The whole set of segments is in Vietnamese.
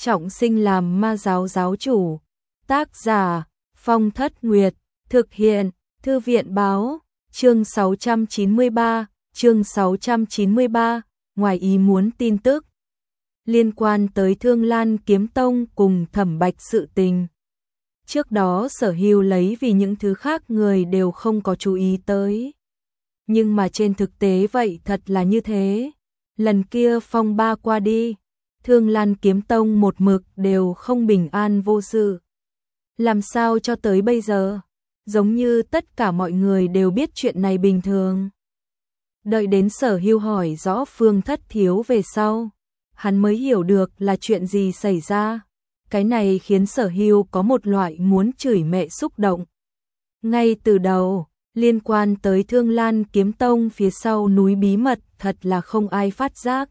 trọng sinh làm ma giáo giáo chủ. Tác giả Phong Thất Nguyệt. Thực hiện Thư viện báo. Chương 693. Ngoài ý muốn tin tức liên quan tới Thương Lan Kiếm Tông cùng Thẩm Bạch sự tình. Trước đó Sở Hưu lấy vì những thứ khác người đều không có chú ý tới. Nhưng mà trên thực tế vậy thật là như thế. Lần kia phong ba qua đi, Thương Lan Kiếm Tông một mực đều không bình an vô sự. Làm sao cho tới bây giờ? Giống như tất cả mọi người đều biết chuyện này bình thường. Đợi đến Sở Hưu hỏi rõ Phương Thất Thiếu về sau, hắn mới hiểu được là chuyện gì xảy ra. Cái này khiến Sở Hưu có một loại muốn chửi mẹ xúc động. Ngay từ đầu, liên quan tới Thương Lan Kiếm Tông phía sau núi bí mật thật là không ai phát giác.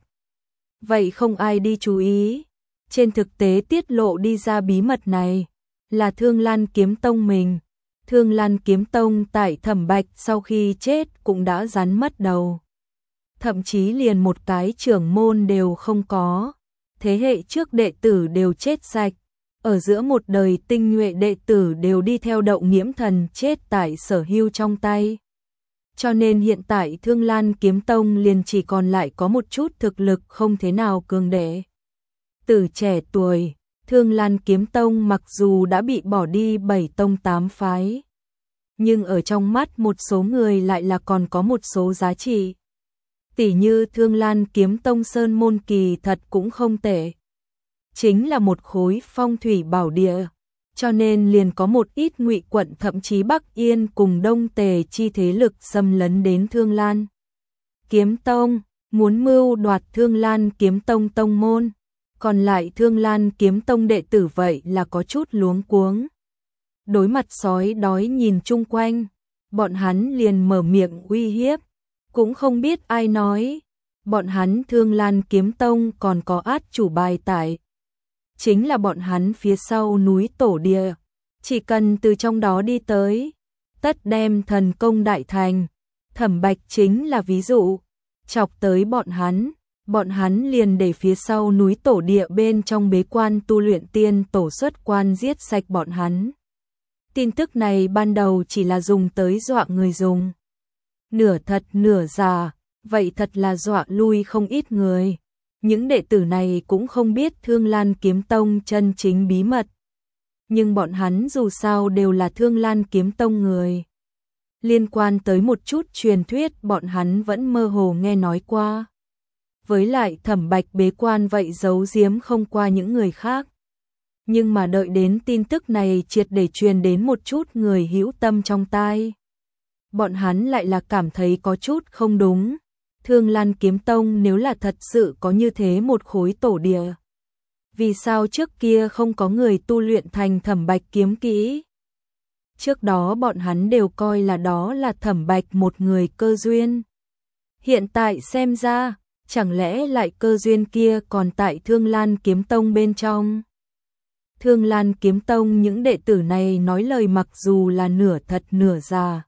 Vậy không ai đi chú ý. Trên thực tế tiết lộ đi ra bí mật này là Thương Lan Kiếm Tông mình. Thương Lan Kiếm Tông tại Thẩm Bạch sau khi chết cũng đã rắn mất đầu. Thậm chí liền một cái trưởng môn đều không có. Thế hệ trước đệ tử đều chết sạch. Ở giữa một đời tinh nhuệ đệ tử đều đi theo Đậu Nghiễm Thần chết tại Sở Hưu trong tay. Cho nên hiện tại Thương Lan Kiếm Tông liền chỉ còn lại có một chút thực lực không thế nào cường đệ. Từ trẻ tuổi, Thương Lan Kiếm Tông mặc dù đã bị bỏ đi 7 tông 8 phái, nhưng ở trong mắt một số người lại là còn có một số giá trị. Tỉ như Thương Lan Kiếm Tông Sơn Môn kỳ thật cũng không tệ. Chính là một khối phong thủy bảo địa, cho nên liền có một ít Ngụy quận thậm chí Bắc Yên cùng Đông Tề chi thế lực xâm lấn đến Thương Lan Kiếm Tông, muốn mưu đoạt Thương Lan Kiếm Tông tông môn. Còn lại Thương Lan Kiếm Tông đệ tử vậy là có chút luống cuống. Đối mặt sói đói nhìn chung quanh, bọn hắn liền mở miệng uy hiếp, cũng không biết ai nói. Bọn hắn Thương Lan Kiếm Tông còn có át chủ bài tại. Chính là bọn hắn phía sau núi tổ địa, chỉ cần từ trong đó đi tới, tất đem thần công đại thành. Thẩm Bạch chính là ví dụ, chọc tới bọn hắn liền để phía sau núi tổ địa bên trong bế quan tu luyện tiên tổ xuất quan giết sạch bọn hắn. Tin tức này ban đầu chỉ là dùng tới dọa người dùng. Nửa thật nửa giả, vậy thật là dọa lui không ít người. Những đệ tử này cũng không biết Thương Lan Kiếm Tông chân chính bí mật. Nhưng bọn hắn dù sao đều là Thương Lan Kiếm Tông người. Liên quan tới một chút truyền thuyết bọn hắn vẫn mơ hồ nghe nói qua. Với lại Thẩm Bạch bế quan vậy giấu giếm không qua những người khác. Nhưng mà đợi đến tin tức này triệt để truyền đến một chút người hữu tâm trong tai, bọn hắn lại là cảm thấy có chút không đúng. Thương Lan Kiếm Tông nếu là thật sự có như thế một khối tổ địa, vì sao trước kia không có người tu luyện thành Thẩm Bạch kiếm kỹ? Trước đó bọn hắn đều coi là đó là Thẩm Bạch một người cơ duyên. Hiện tại xem ra, chẳng lẽ lại cơ duyên kia còn tại Thương Lan Kiếm Tông bên trong? Thương Lan Kiếm Tông những đệ tử này nói lời mặc dù là nửa thật nửa giả.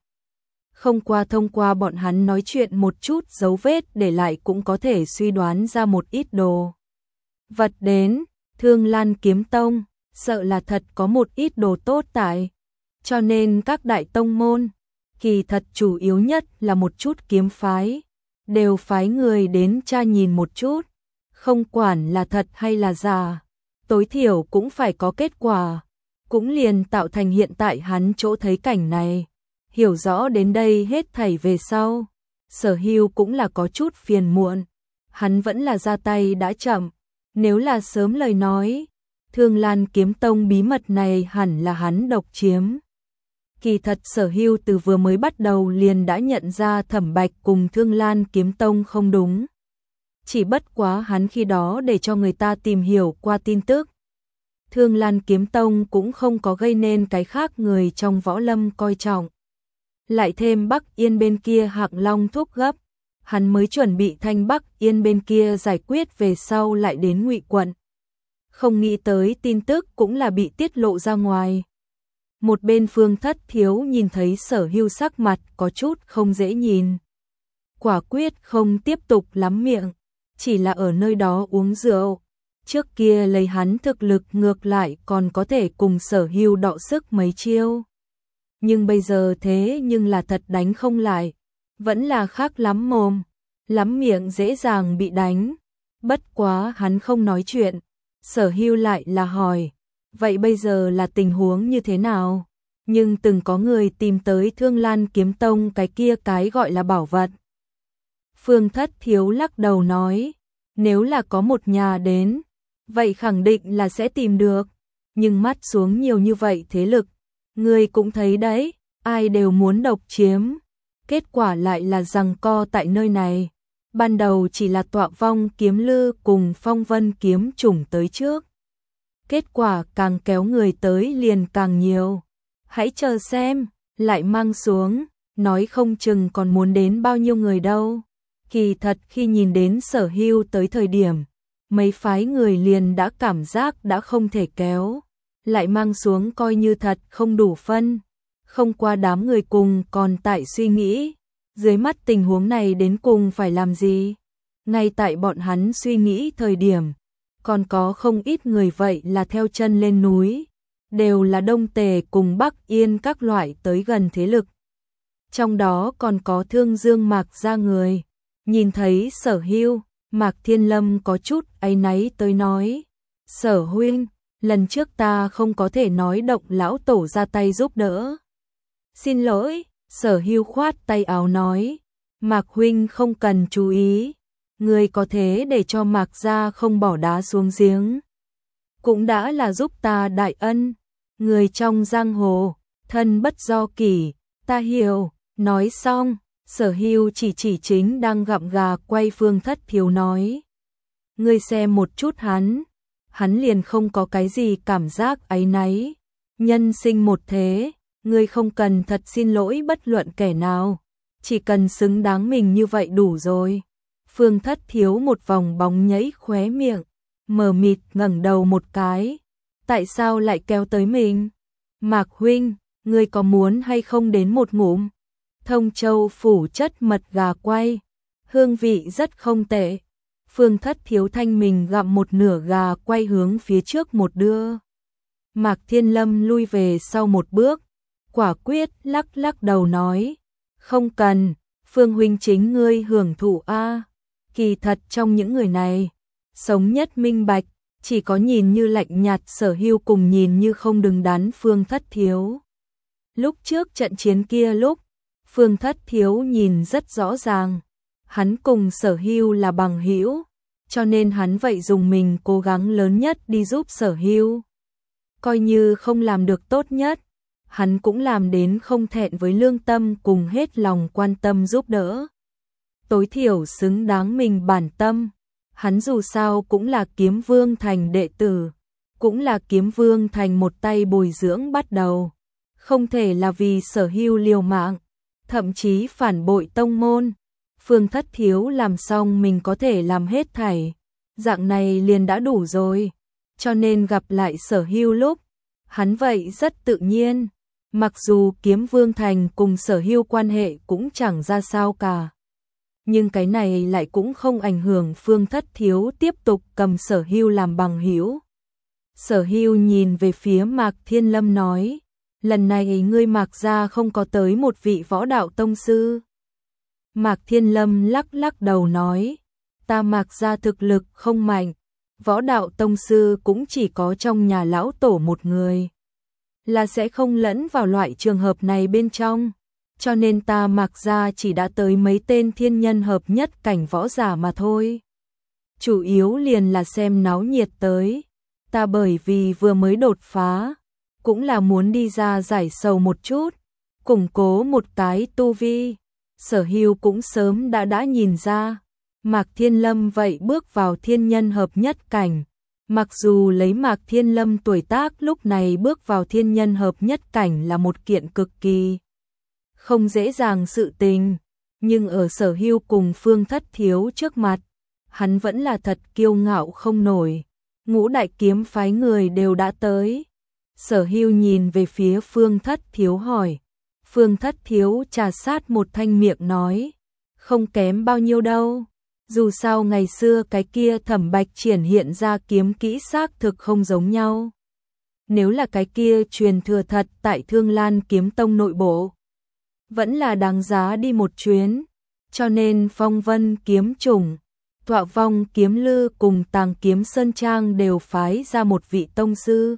Thông qua bọn hắn nói chuyện một chút dấu vết để lại cũng có thể suy đoán ra một ít đồ vật đến. Thương Lan Kiếm Tông sợ là thật có một ít đồ tốt tại. Cho nên các đại tông môn, kỳ thật chủ yếu nhất là một chút kiếm phái, đều phái người đến tra nhìn một chút. Không quản là thật hay là giả, tối thiểu cũng phải có kết quả. Cũng liền tạo thành hiện tại hắn chỗ thấy cảnh này. Hiểu rõ đến đây hết thảy về sau, Sở Hưu cũng là có chút phiền muộn. Hắn vẫn là ra tay đã chậm. Nếu là sớm lời nói, Thương Lan Kiếm Tông bí mật này hẳn là hắn độc chiếm. Kỳ thật Sở Hưu từ vừa mới bắt đầu liền đã nhận ra Thẩm Bạch cùng Thương Lan Kiếm Tông không đúng. Chỉ bất quá hắn khi đó để cho người ta tìm hiểu qua tin tức. Thương Lan Kiếm Tông cũng không có gây nên cái khác người trong võ lâm coi trọng. Lại thêm Bắc Yên bên kia Hạng Long thúc gấp, hắn mới chuẩn bị thanh Bắc Yên bên kia giải quyết về sau lại đến Ngụy quận. Không nghĩ tới tin tức cũng là bị tiết lộ ra ngoài. Một bên Phương Thất Thiếu nhìn thấy Sở Hưu sắc mặt có chút không dễ nhìn. Quả quyết không tiếp tục lắm miệng, chỉ là ở nơi đó uống rượu. Trước kia lấy hắn thực lực ngược lại còn có thể cùng Sở Hưu đọ sức mấy chiêu. Nhưng bây giờ thế nhưng là thật đánh không lại, vẫn là khác lắm mồm, lắm miệng dễ dàng bị đánh. Bất quá hắn không nói chuyện, Sở Hưu lại là hỏi, vậy bây giờ là tình huống như thế nào? Nhưng từng có người tìm tới Thương Lan Kiếm Tông cái kia cái gọi là bảo vật. Phương Thất Thiếu lắc đầu nói, nếu là có một nhà đến, vậy khẳng định là sẽ tìm được, nhưng mắt xuống nhiều như vậy thế lực, người cũng thấy đấy, ai đều muốn độc chiếm, kết quả lại là giằng co tại nơi này. Ban đầu chỉ là Tọa Vong Kiếm Lư cùng Phong Vân Kiếm Chủng tới trước. Kết quả càng kéo người tới liền càng nhiều. Hãy chờ xem, lại mang xuống, nói không chừng còn muốn đến bao nhiêu người đâu. Kỳ thật khi nhìn đến Sở Hưu tới thời điểm, mấy phái người liền đã cảm giác đã không thể kéo. Lại mang xuống coi như thật không đủ phân. Không qua đám người cùng còn tại suy nghĩ, dưới mắt tình huống này đến cùng phải làm gì. Ngay tại bọn hắn suy nghĩ thời điểm, còn có không ít người vậy là theo chân lên núi, đều là Đông Tề cùng Bắc Yên các loại tới gần thế lực. Trong đó còn có Thương Dương Mạc gia người, nhìn thấy Sở Hưu, Mạc Thiên Lâm có chút áy náy tới nói, Sở huynh, lần trước ta không có thể nói động lão tổ ra tay giúp đỡ. Xin lỗi, Sở Hưu khoát tay áo nói, Mạc huynh không cần chú ý, người có thế để cho Mạc gia không bỏ đá xuống giếng. Cũng đã là giúp ta đại ân, người trong giang hồ, thân bất do kỷ, ta hiểu. Nói xong, Sở Hưu chỉ chính đang gặm gà quay Phương Thất Thiếu nói. Ngươi xem một chút hắn liền không có cái gì cảm giác áy náy. Nhân sinh một thế, ngươi không cần thật xin lỗi bất luận kẻ nào, chỉ cần xứng đáng mình như vậy đủ rồi. Phương Thất Thiếu một vòng bóng nhảy khóe miệng, mờ mịt ngẩng đầu một cái. Tại sao lại kéo tới mình? Mạc huynh, ngươi có muốn hay không đến một ngụm? Thông Châu phủ chất mật gà quay, hương vị rất không tệ. Phương Thất Thiếu thanh mình gặm một nửa gà quay hướng phía trước một đưa. Mạc Thiên Lâm lui về sau một bước, quả quyết lắc đầu nói, không cần, Phương huynh chính ngươi hưởng thụ a. Kỳ thật trong những người này, sống nhất minh bạch, chỉ có nhìn như lạnh nhạt Sở Hưu cùng nhìn như không đứng đắn Phương Thất Thiếu. Lúc trước trận chiến kia lúc, Phương Thất Thiếu nhìn rất rõ ràng, hắn cùng Sở Hưu là bằng hữu, cho nên hắn vậy dùng mình cố gắng lớn nhất đi giúp Sở Hưu. Coi như không làm được tốt nhất, hắn cũng làm đến không thẹn với lương tâm cùng hết lòng quan tâm giúp đỡ. Tối thiểu xứng đáng mình bản tâm, hắn dù sao cũng là Kiếm Vương Thành đệ tử, cũng là Kiếm Vương Thành một tay bồi dưỡng bắt đầu, không thể là vì Sở Hưu liều mạng, thậm chí phản bội tông môn. Phương Thất Thiếu làm xong mình có thể làm hết thảy, dạng này liền đã đủ rồi, cho nên gặp lại Sở Hưu lúc, hắn vậy rất tự nhiên, mặc dù Kiếm Vương Thành cùng Sở Hưu quan hệ cũng chẳng ra sao cả. Nhưng cái này lại cũng không ảnh hưởng Phương Thất Thiếu tiếp tục cầm Sở Hưu làm bằng hữu. Sở Hưu nhìn về phía Mạc Thiên Lâm nói, lần này ngươi Mạc gia không có tới một vị võ đạo tông sư. Mạc Thiên Lâm lắc đầu nói, ta Mạc gia thực lực không mạnh, võ đạo tông sư cũng chỉ có trong nhà lão tổ một người, là sẽ không lẫn vào loại trường hợp này bên trong, cho nên ta Mạc gia chỉ đã tới mấy tên thiên nhân hợp nhất cảnh võ giả mà thôi. Chủ yếu liền là xem náo nhiệt tới, ta bởi vì vừa mới đột phá, cũng là muốn đi ra giải sầu một chút, củng cố một cái tu vi. Sở Hưu cũng sớm đã nhìn ra, Mạc Thiên Lâm vậy bước vào thiên nhân hợp nhất cảnh. Mặc dù lấy Mạc Thiên Lâm tuổi tác lúc này bước vào thiên nhân hợp nhất cảnh là một kiện cực kỳ không dễ dàng sự tình, nhưng ở Sở Hưu cùng Phương Thất Thiếu trước mặt, hắn vẫn là thật kiêu ngạo không nổi. Ngũ đại kiếm phái người đều đã tới. Sở Hưu nhìn về phía Phương Thất Thiếu hỏi. Phương Thất Thiếu trà sát một thanh miệng nói, không kém bao nhiêu đâu. Dù sao ngày xưa cái kia Thẩm Bạch triển hiện ra kiếm kỹ xác thực không giống nhau. Nếu là cái kia truyền thừa thật tại Thương Lan Kiếm Tông nội bộ, vẫn là đáng giá đi một chuyến. Cho nên Phong Vân kiếm chủng, Tọa Vong kiếm lư cùng Tàng kiếm sơn trang đều phái ra một vị tông sư.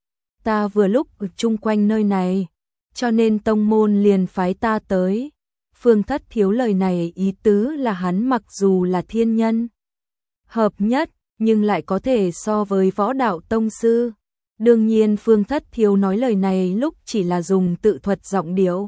Ta vừa lúc ở chung quanh nơi này, cho nên tông môn liền phái ta tới. Phương Thất Thiếu lời này ý tứ là hắn mặc dù là thiên nhân hợp nhất, nhưng lại có thể so với võ đạo tông sư. Đương nhiên Phương Thất Thiếu nói lời này lúc chỉ là dùng tự thuật giọng điệu,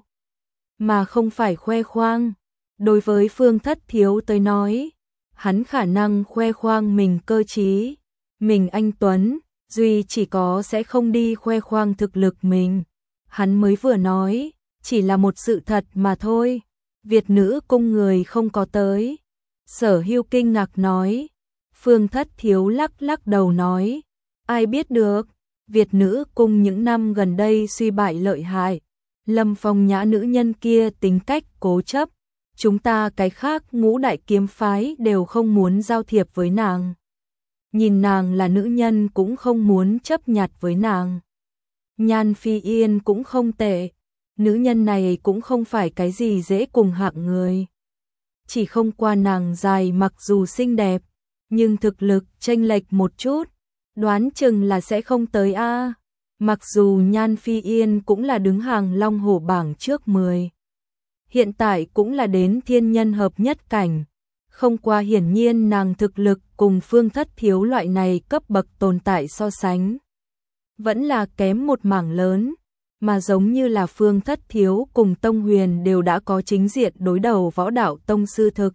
mà không phải khoe khoang. Đối với Phương Thất Thiếu tới nói, hắn khả năng khoe khoang mình cơ trí, mình anh tuấn, duy chỉ có sẽ không đi khoe khoang thực lực mình. Hắn mới vừa nói, chỉ là một sự thật mà thôi. Việt nữ cung người không có tới. Sở Hưu kinh ngạc nói. Phương Thất Thiếu lắc lắc đầu nói, ai biết được, Việt nữ cung những năm gần đây suy bại lợi hại. Lâm Phong Nhã nữ nhân kia tính cách cố chấp, chúng ta cái khác ngũ đại kiếm phái đều không muốn giao thiệp với nàng. Nhìn nàng là nữ nhân cũng không muốn chấp nhặt với nàng. Nhan Phi Yên cũng không tệ, nữ nhân này cũng không phải cái gì dễ cùng hạng người. Chỉ không qua nàng dài mặc dù xinh đẹp, nhưng thực lực chênh lệch một chút, đoán chừng là sẽ không tới a. Mặc dù Nhan Phi Yên cũng là đứng hàng Long Hổ bảng trước 10. Hiện tại cũng là đến thiên nhân hợp nhất cảnh. Không qua hiển nhiên nàng thực lực cùng Phương Thất Thiếu loại này cấp bậc tồn tại so sánh, vẫn là kém một mảng lớn. Mà giống như là Phương Thất Thiếu cùng Tông Huyền đều đã có chính diện đối đầu võ đạo tông sư thực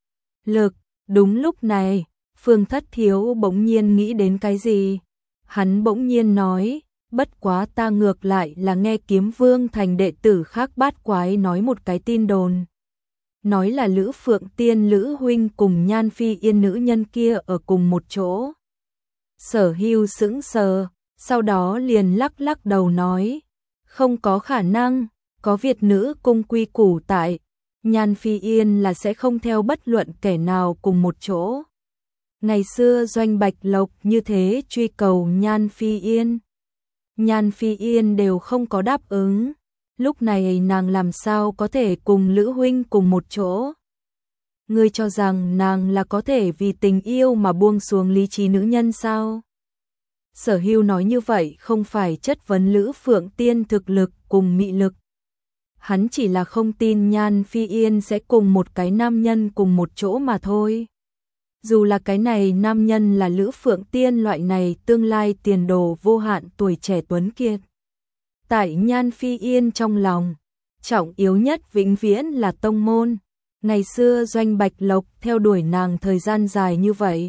lực. Đúng lúc này, Phương Thất Thiếu bỗng nhiên nghĩ đến cái gì. Hắn bỗng nhiên nói, bất quá ta ngược lại là nghe Kiếm Vương thành đệ tử khác bát quái nói một cái tin đồn. Nói là Lữ Phượng Tiên Lữ huynh cùng Nhan Phi Yên nữ nhân kia ở cùng một chỗ. Sở Hưu sững sờ, sau đó liền lắc lắc đầu nói, không có khả năng, có Việt nữ cung quy củ tại, Nhan Phi Yên là sẽ không theo bất luận kẻ nào cùng một chỗ. Ngày xưa Doanh Bạch Lộc như thế truy cầu Nhan Phi Yên, Nhan Phi Yên đều không có đáp ứng. Lúc này nàng làm sao có thể cùng Lữ huynh cùng một chỗ? Ngươi cho rằng nàng là có thể vì tình yêu mà buông xuống lý trí nữ nhân sao? Sở Hưu nói như vậy không phải chất vấn Lữ Phượng Tiên thực lực cùng mị lực. Hắn chỉ là không tin Nhan Phi Yên sẽ cùng một cái nam nhân cùng một chỗ mà thôi. Dù là cái này nam nhân là Lữ Phượng Tiên loại này tương lai tiền đồ vô hạn tuổi trẻ tuấn kiệt. Tại Nhan Phi Yên trong lòng, trọng yếu nhất vĩnh viễn là tông môn. Ngày xưa Doanh Bạch Lộc theo đuổi nàng thời gian dài như vậy,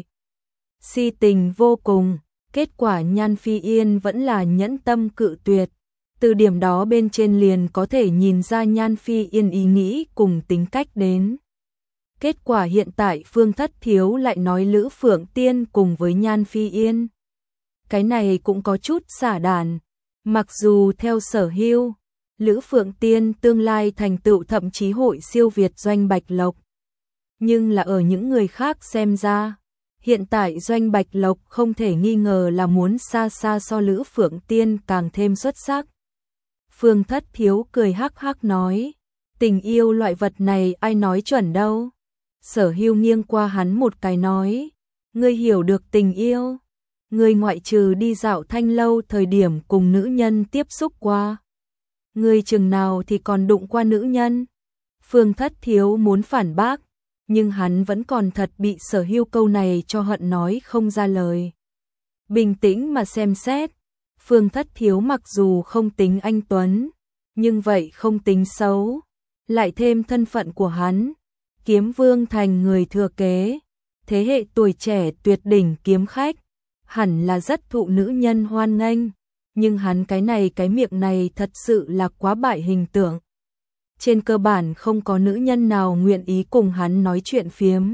si tình vô cùng. Kết quả Nhan Phi Yên vẫn là nhẫn tâm cự tuyệt. Từ điểm đó bên trên liền có thể nhìn ra Nhan Phi Yên ý nghĩ cùng tính cách đến. Kết quả hiện tại Phương Thất Thiếu lại nói Lữ Phượng Tiên cùng với Nhan Phi Yên. Cái này cũng có chút xả đàn. Mặc dù theo Sở Hưu, Lữ Phượng Tiên tương lai thành tựu thậm chí hội siêu việt Doanh Bạch Lộc. Nhưng là ở những người khác xem ra, hiện tại Doanh Bạch Lộc không thể nghi ngờ là muốn xa xa so Lữ Phượng Tiên càng thêm xuất sắc. Phương Thất Thiếu cười hắc hắc nói, tình yêu loại vật này ai nói chuẩn đâu. Sở Hưu nghiêng qua hắn một cái nói, ngươi hiểu được tình yêu. Ngươi ngoại trừ đi dạo thanh lâu thời điểm cùng nữ nhân tiếp xúc qua. Ngươi chừng nào thì còn đụng qua nữ nhân. Phương Thất Thiếu muốn phản bác, nhưng hắn vẫn còn thật bị Sở Hưu câu này cho hận nói không ra lời. Bình tĩnh mà xem xét, Phương Thất Thiếu mặc dù không tính anh tuấn, nhưng vậy không tính xấu. Lại thêm thân phận của hắn, Kiếm Vương thành người thừa kế, thế hệ tuổi trẻ tuyệt đỉnh kiếm khách, hẳn là rất thụ nữ nhân hoan nghênh, nhưng hắn cái miệng này thật sự là quá bại hình tượng. Trên cơ bản không có nữ nhân nào nguyện ý cùng hắn nói chuyện phiếm.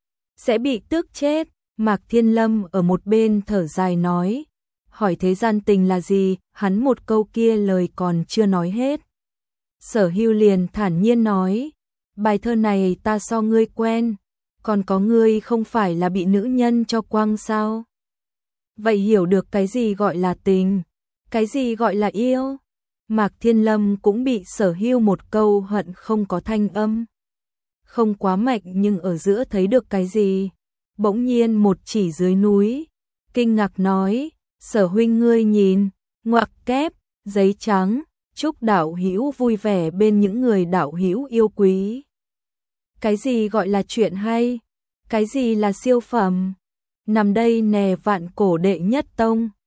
Sẽ bị tước chết. Mạc Thiên Lâm ở một bên thở dài nói, hỏi thế gian tình là gì, hắn một câu kia lời còn chưa nói hết. Sở Hưu liền thản nhiên nói, bài thơ này ta so ngươi quen, Còn có ngươi không phải là bị nữ nhân cho quăng sao? Vậy hiểu được cái gì gọi là tình, cái gì gọi là yêu? Mạc Thiên Lâm cũng bị Sở Hưu một câu hận không có thanh âm. Không quá mạnh nhưng ở giữa thấy được cái gì. Bỗng nhiên một chỉ dưới núi, kinh ngạc nói, Sở huynh ngươi nhìn, ngoặc kép, giấy trắng, chúc đạo hữu vui vẻ bên những người đạo hữu yêu quý. Cái gì gọi là chuyện hay? Cái gì là siêu phẩm? Nằm đây nè vạn cổ đệ nhất tông.